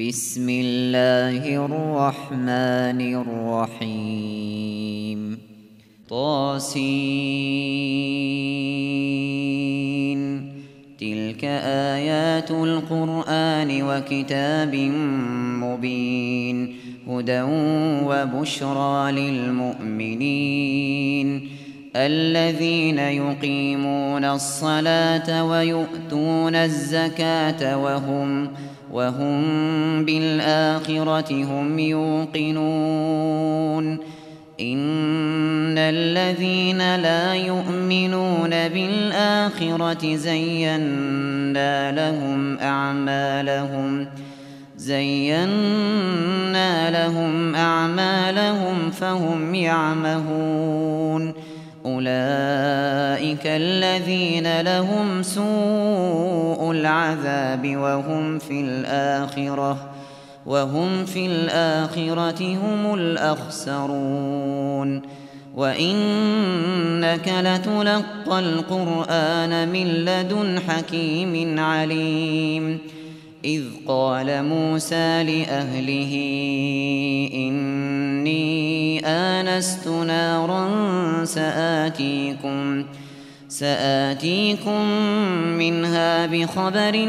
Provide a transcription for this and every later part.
بسم الله الرحمن الرحيم طاسين تلك آيات القرآن وكتاب مبين هدى وبشرى للمؤمنين الذين يقيمون الصلاة ويؤتون الزكاة وهم بالآخرة هم يوقنون إن الذين لا يؤمنون بالآخرة زينا لهم أعمالهم فهم يعمهون أولئك الذين لهم سوء العذاب وهم في الآخرة هم الأخسرون وإنك لتلقى القرآن من لدن حكيم عليم إذ قال موسى لأهله إني آنست نارا سآتيكم منها بخبر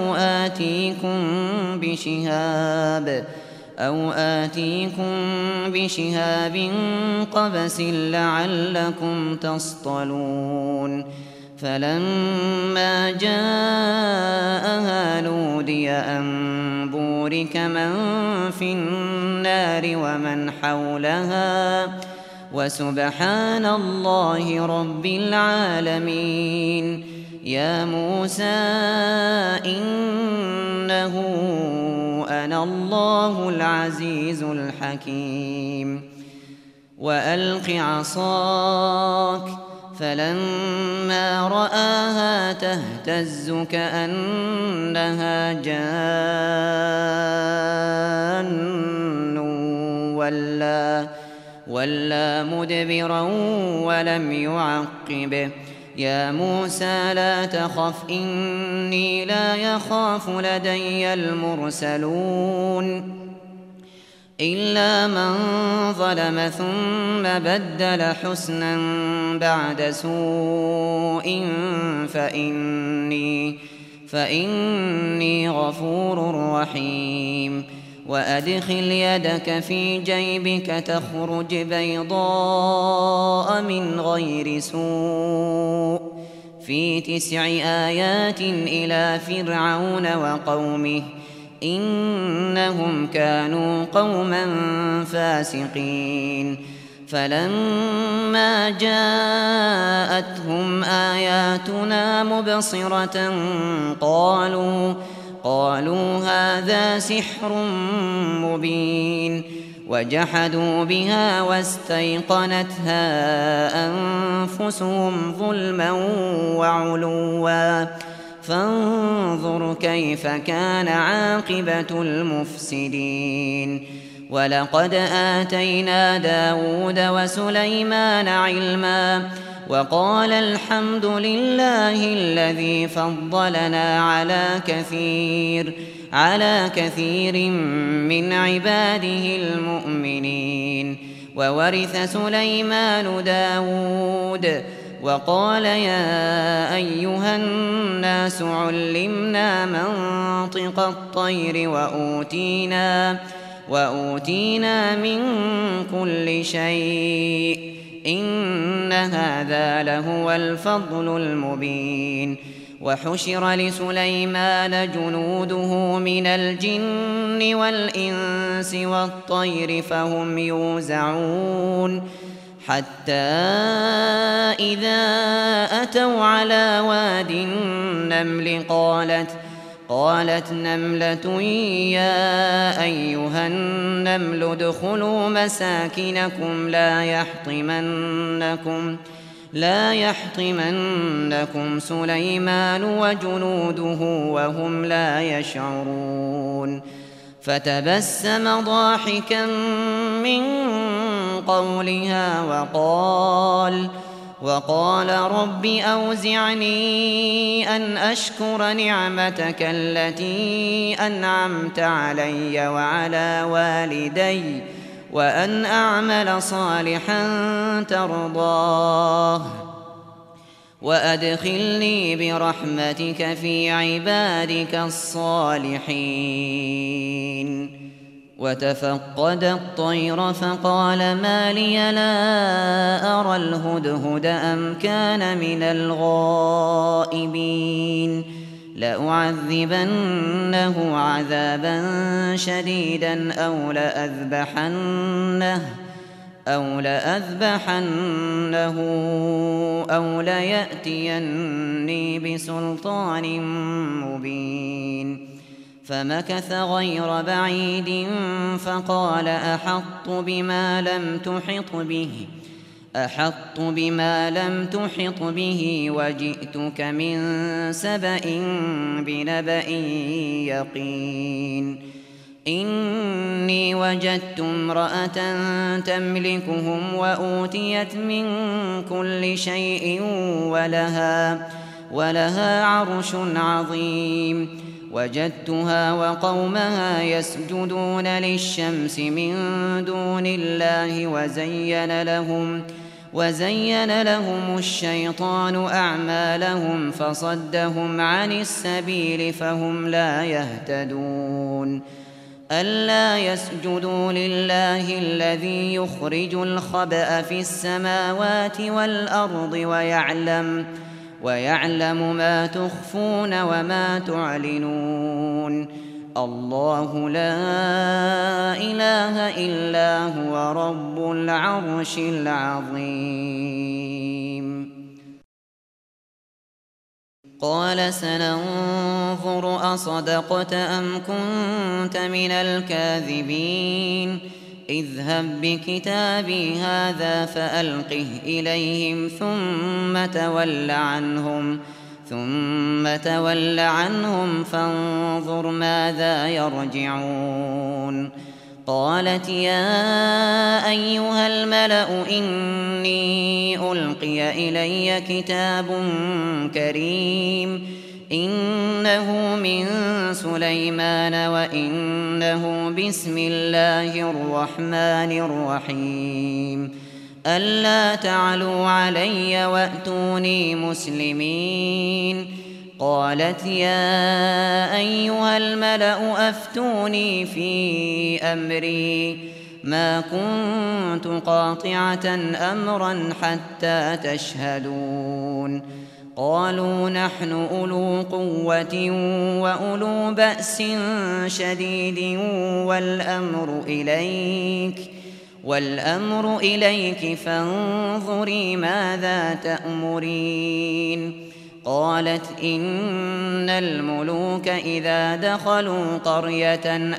أو آتيكم بشهاب قبس لعلكم تصطلون فلما جاءها نودي أن بورك من في النار ومن حولها وسبحان الله رب العالمين يا موسى إنه أنا الله العزيز الحكيم وألق عصاك فلما رآها تهتز كأنها جان ولا مدبرا ولم يعقب يا موسى لا تخف إني لا يخاف لدي المرسلون إلا من ظلم ثم بدل حسنا بعد سوء فإني غفور رحيم وأدخل يدك في جيبك تخرج بيضاء من غير سوء في 9 آيات إلى فرعون وقومه إنهم كانوا قوما فاسقين فلما جاءتهم آياتنا مبصرة قالوا هذا سحر مبين وجحدوا بها واستيقنتها أنفسهم ظلما وعلوا فانظر كيف كان عاقبة المفسدين ولقد آتينا داود وسليمان علما وقال الحمد لله الذي فضلنا على كثير من عباده المؤمنين وورث سليمان داود وقال يا أيها الناس علمنا منطق الطير وأوتينا من كل شيء إن هذا لهو الفضل المبين وحشر لسليمان جنوده من الجن والإنس والطير فهم يوزعون حتى إذا أتوا على واد النمل قالت نملة يا أيها النمل ادخلوا مساكنكم لا يحطمنكم سليمان وجنوده وهم لا يشعرون فتبسم ضاحكا من قولها وقال رب أوزعني أن أشكر نعمتك التي أنعمت علي وعلى والدي وأن أعمل صالحا ترضاه وأدخلني برحمتك في عبادك الصالحين. وتفقد الطير فقال ما لي لا أرى الهدهد أم كان من الغائبين لأعذبنه عذابا شديدا أو لأذبحنه أو ليأتيني بسلطان مبين. فمكث غير بعيد فقال أحطت بما لم تحط به وجئتك من سبأ بنبأ يقين. إني وجدت امرأة تملكهم وأوتيت من كل شيء ولها عرش عظيم. وجدتها وقومها يسجدون للشمس من دون الله وزين لهم الشيطان أعمالهم فصدهم عن السبيل فهم لا يهتدون. ألا يسجدوا لله الذي يخرج الخبأ في السماوات والأرض ويعلم ما تخفون وما تعلنون. الله لا إله إلا هو رب العرش العظيم. قال سننظر أصدقت أم كنت من الكاذبين اذهب بكتابي هذا فألقه إليهم ثم تول عنهم فانظر ماذا يرجعون. قالت يا أيها الملأ إني ألقي إلي كتاب كريم إنه من سليمان وإنه بسم الله الرحمن الرحيم ألا تعلوا علي وأتوني مسلمين. قالت يا أيها الملأ أفتوني في أمري ما كنت قاطعة أمرا حتى تشهدون. قالوا نحن أولو قوة وأولو بأس شديد والأمر إليك فانظري ماذا تأمرين. قالت إن الملوك إذا دخلوا قرية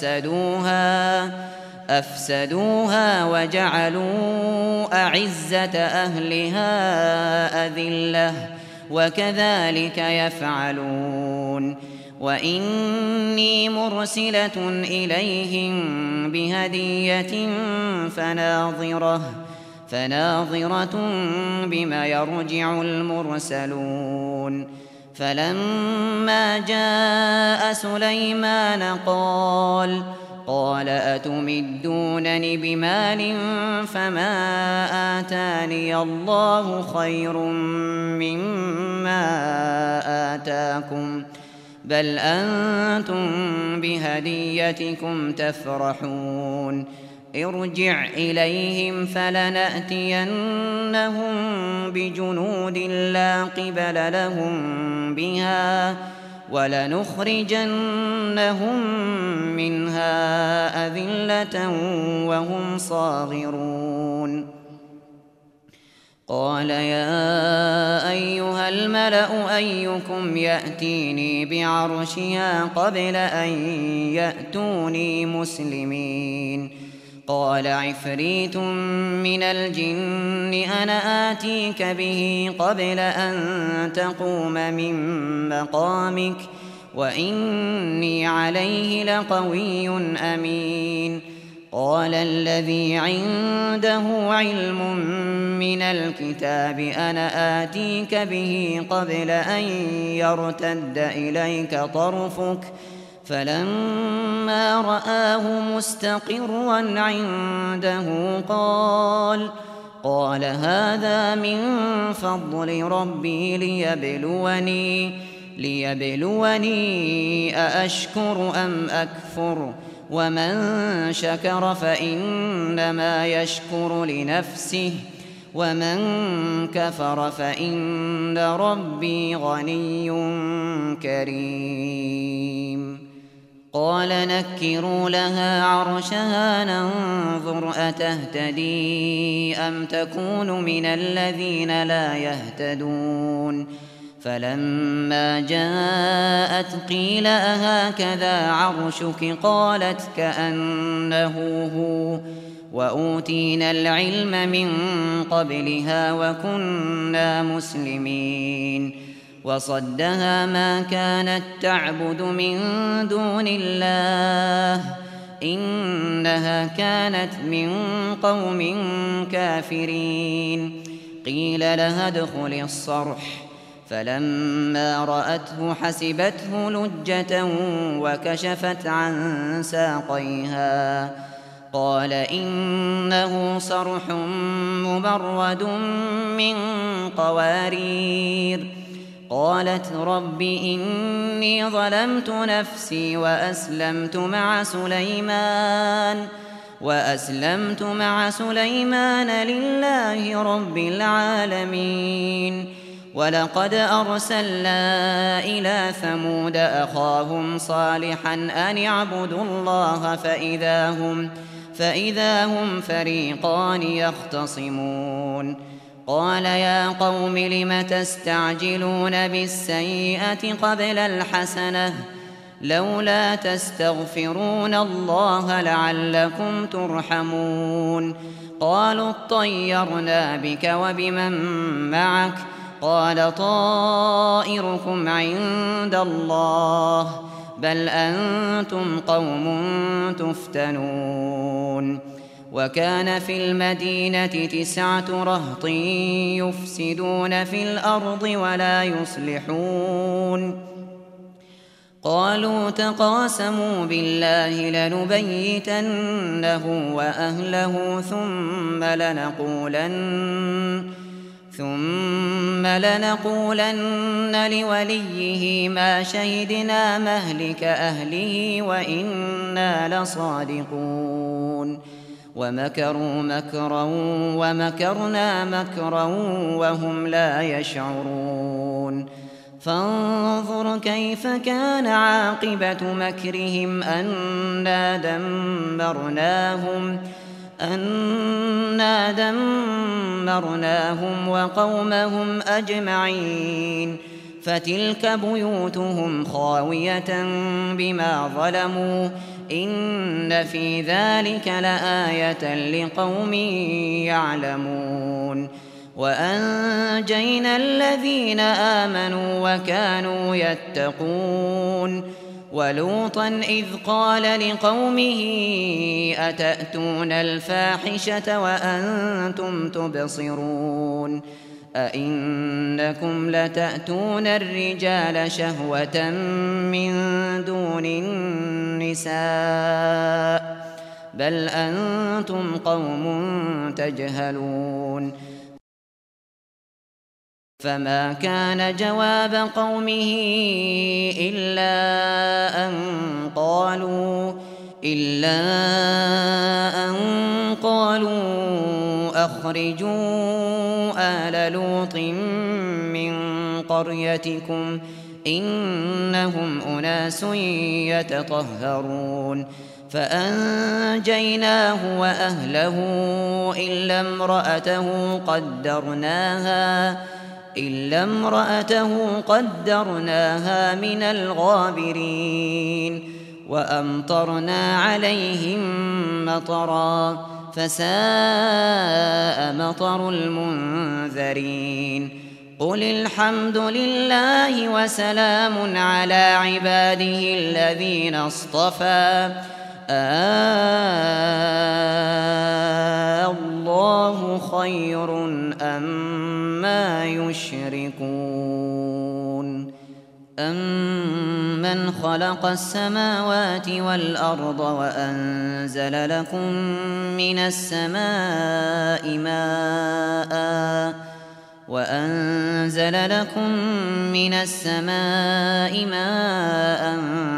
أفسدوها وجعلوا أعزة أهلها أذلة وكذلك يفعلون. وإني مرسلة إليهم بهدية فناظرة بما يرجع المرسلون. فلما جاء سليمان قال أتمدونني بمال فما آتاني الله خير مما آتاكم بل أنتم بهديتكم تفرحون. ارجع إليهم فلنأتينهم بجنود لا قبل لهم بها ولنخرجنهم منها أذلة وهم صاغرون. قال يا أيها الملأ أيكم يأتيني بعرشها قبل أن يأتوني مسلمين. قال عفريت من الجن أنا آتيك به قبل أن تقوم من مقامك وإني عليه لقوي أمين. قال الذي عنده علم من الكتاب أنا آتيك به قبل أن يرتد إليك طرفك فلما رآه مستقرا عنده قال هذا من فضل ربي ليبلوني أأشكر أم أكفر ومن شكر فإنما يشكر لنفسه ومن كفر فإن ربي غني كريم قال نكروا لها عرشها ننظر أتهتدي أم تكون من الذين لا يهتدون فلما جاءت قيل أهكذا عرشك قالت كأنه هو وأوتينا العلم من قبلها وكنا مسلمين وصدها ما كانت تعبد من دون الله إنها كانت من قوم كافرين قيل لها ادخل الصرح فلما رأته حسبته لجة وكشفت عن ساقيها قال إنه صرح مبرد من قوارير قالت رب إني ظلمت نفسي وأسلمت مع سليمان لله رب العالمين ولقد أرسلنا إلى ثمود أخاهم صالحا أن اعبدوا الله فإذا هم فريقان يختصمون قال يا قوم لم تستعجلون بالسيئة قبل الحسنة لولا تستغفرون الله لعلكم ترحمون قالوا اطيرنا بك وبمن معك قال طائركم عند الله بل أنتم قوم تفتنون وكان في المدينة 9 رهط يفسدون في الأرض ولا يصلحون قالوا تقاسموا بالله لنبيتنه وأهله ثم لنقولن لوليه ما شهدنا مهلك أهله وإنا لصادقون ومكروا مكرا ومكرنا مكرا وهم لا يشعرون فانظر كيف كان عاقبة مكرهم أنا دمرناهم وقومهم أجمعين فتلك بيوتهم خاوية بما ظلموا إن في ذلك لآية لقوم يعلمون وأنجينا الذين آمنوا وكانوا يتقون ولوطا إذ قال لقومه أتأتون الفاحشة وأنتم تبصرون أئنكم لتأتون الرجال شهوة من دون النساء بل أنتم قوم تجهلون فما كان جواب قومه إلا أن قالوا أخرجوا آل لوط من قريتكم إنهم أناس يتطهرون فأنجيناه وأهله إلا امرأته قدرناها من الغابرين وأمطرنا عليهم مطرا فساء مطر المنذرين قل الحمد لله وسلام على عباده الذين اصطفى الله خير أما يشركون أمن خلق السماوات والأرض وأنزل لكم من السماء ماء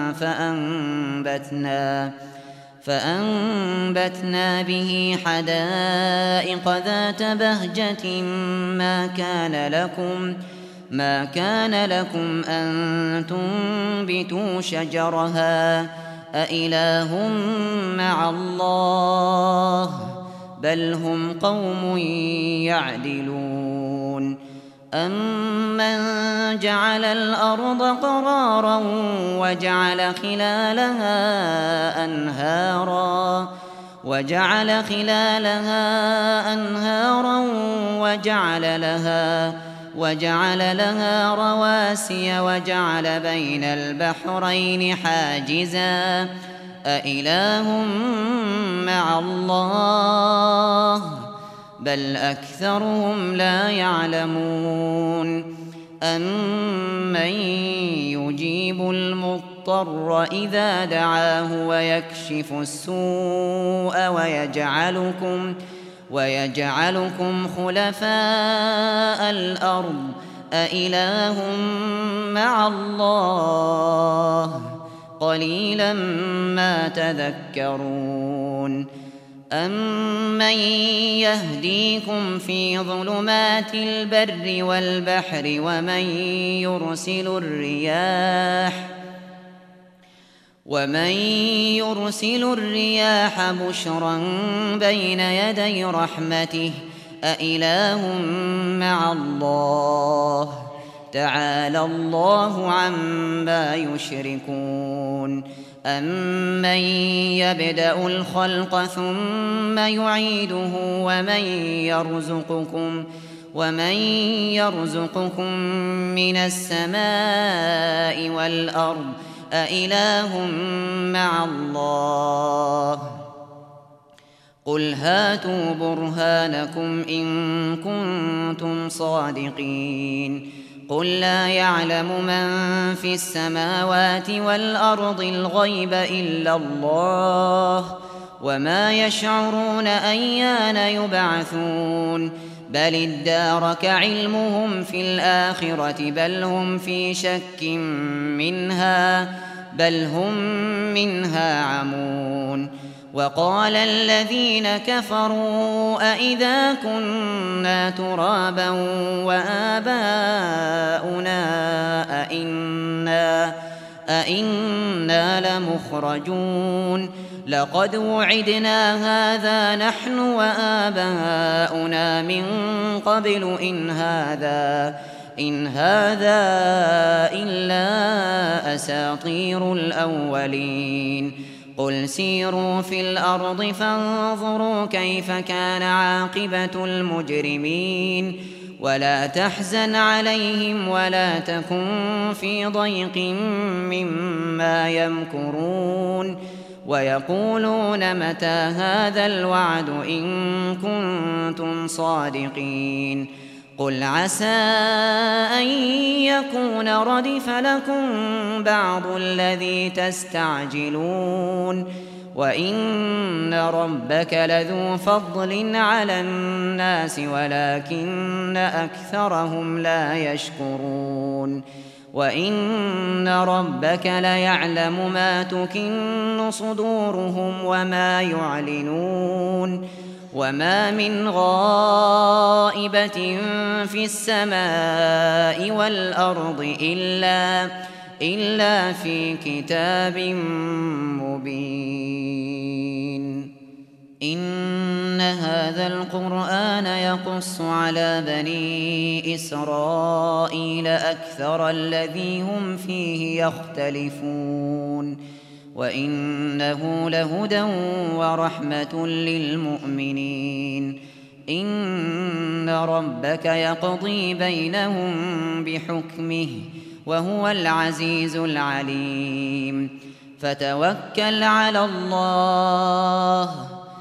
فأنبتنا به حدائق ذات بهجة ما كان لكم أن تنبتوا شجرها أإله مع الله بل هم قوم يعدلون أمن جعل الأرض قرارا وجعل خلالها أنهارا وجعل لها رواسي وجعل بين البحرين حاجزا أإله مع الله بل أكثرهم لا يعلمون أمن يجيب المضطر إذا دعاه ويكشف السوء ويجعلكم خلفاء الأرض أإله مع الله قليلا ما تذكرون أمن يهديكم في ظلمات البر والبحر ومن يرسل الرياح بشرا بين يدي رحمته أإله مع الله تعالى الله عما يشركون أمن يبدأ الخلق ثم يعيده ومن يرزقكم من السماء والأرض أإله مع الله قل هاتوا برهانكم إن كنتم صادقين قل لا يعلم من في السماوات والأرض الغيب إلا الله وما يشعرون أيان يبعثون بل ادارك علمهم في الآخرة بل هم في شك بل هم منها عمون وقال الذين كفروا أإذا كنا ترابا وآباؤنا أئنا لمخرجون لقد وعدنا هذا نحن وآباؤنا من قبل إن هذا إلا أساطير الأولين قل سيروا في الأرض فانظروا كيف كان عاقبة المجرمين ولا تحزن عليهم ولا تكن في ضيق مما يمكرون ويقولون متى هذا الوعد إن كنتم صادقين قل عسى أن يكون ردف لكم بعض الذي تستعجلون وإن ربك لذو فضل على الناس ولكن أكثرهم لا يشكرون وإن ربك ليعلم ما تكن صدورهم وما يعلنون وما من غائبة في السماء والأرض إلا في كتاب مبين إن هذا القرآن يقص على بني إسرائيل أكثر الذي هم فيه يختلفون وإنه لهدى ورحمة للمؤمنين إن ربك يقضي بينهم بحكمه وهو العزيز العليم فتوكل على الله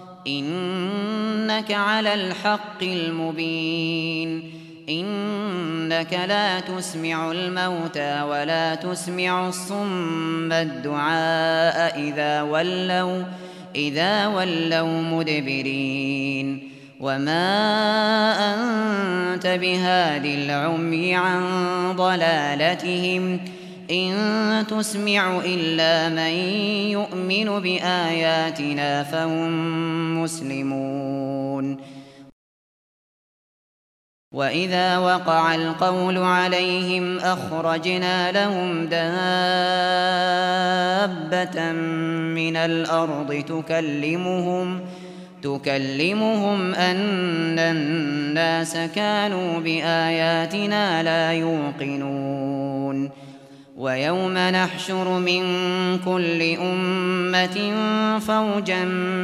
إنك على الحق المبين إنك لا تسمع الموتى ولا تسمع الصم الدعاء إذا ولوا مدبرين وما أنت بهاد العمي عن ضلالتهم إن تسمع إلا من يؤمن بآياتنا فهم مسلمون وإذا وقع القول عليهم أخرجنا لهم دابة من الأرض تكلمهم أن الناس كانوا بآياتنا لا يوقنون ويوم نحشر من كل أمة فوجا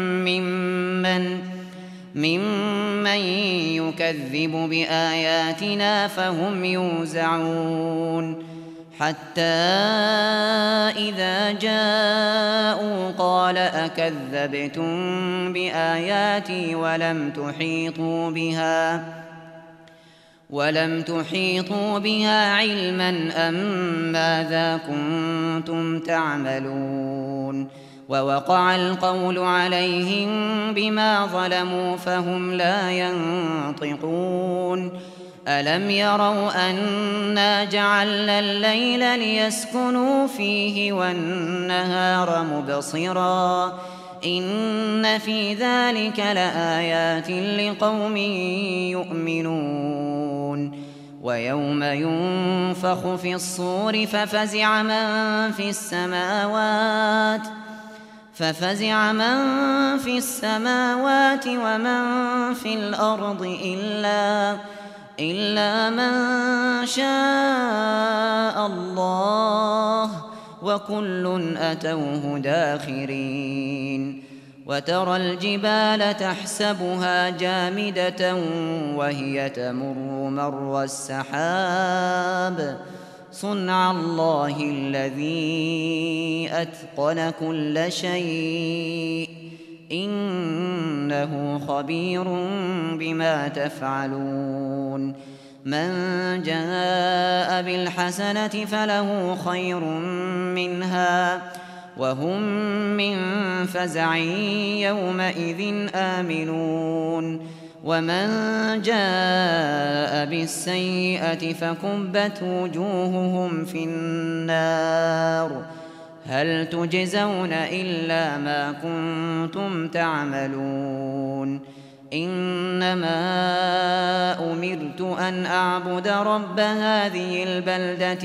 ممن يكذب بآياتنا فهم يوزعون حتى إذا جاءوا قال أكذبتم بآياتي ولم تحيطوا بها علما أم ماذا كنتم تعملون ووقع القول عليهم بما ظلموا فهم لا ينطقون ألم يروا أنا جعلنا الليل ليسكنوا فيه والنهار مبصرا إن في ذلك لآيات لقوم يؤمنون ويوم ينفخ في الصور ففزع من في السماوات ومن في الأرض إلا من شاء الله وكل أتوه داخرين وترى الجبال تحسبها جامدة وهي تمر مر السحاب صنع الله الذي أتقن كل شيء إنه خبير بما تفعلون من جاء بالحسنة فله خير منها وهم من فزع يومئذ آمنون ومن جاء بالسيئة فكبت وجوههم في النار هل تجزون إلا ما كنتم تعملون إنما أمرت أن أعبد رب هذه البلدة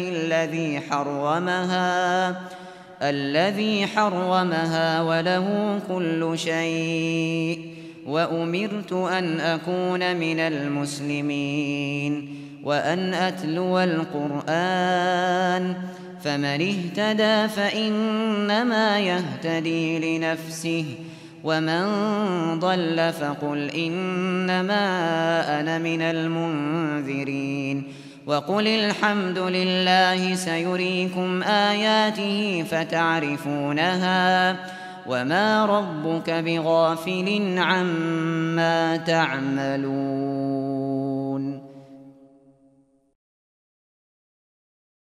الذي حرمها وله كل شيء وأمرت أن أكون من المسلمين وأن أتلو القرآن فمن اهتدى فإنما يهتدي لنفسه ومن ضل فقل إنما أنا من المنذرين وقل الحمد لله سيريكم آياته فتعرفونها وما ربك بغافل عما تعملون